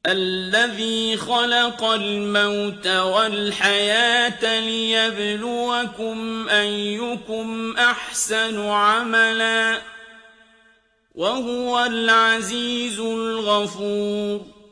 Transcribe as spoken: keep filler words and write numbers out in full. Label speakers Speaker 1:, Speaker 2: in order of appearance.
Speaker 1: الذي خلق الموت والحياة ليبلوكم أيكم أحسن عملا وهو العزيز الغفور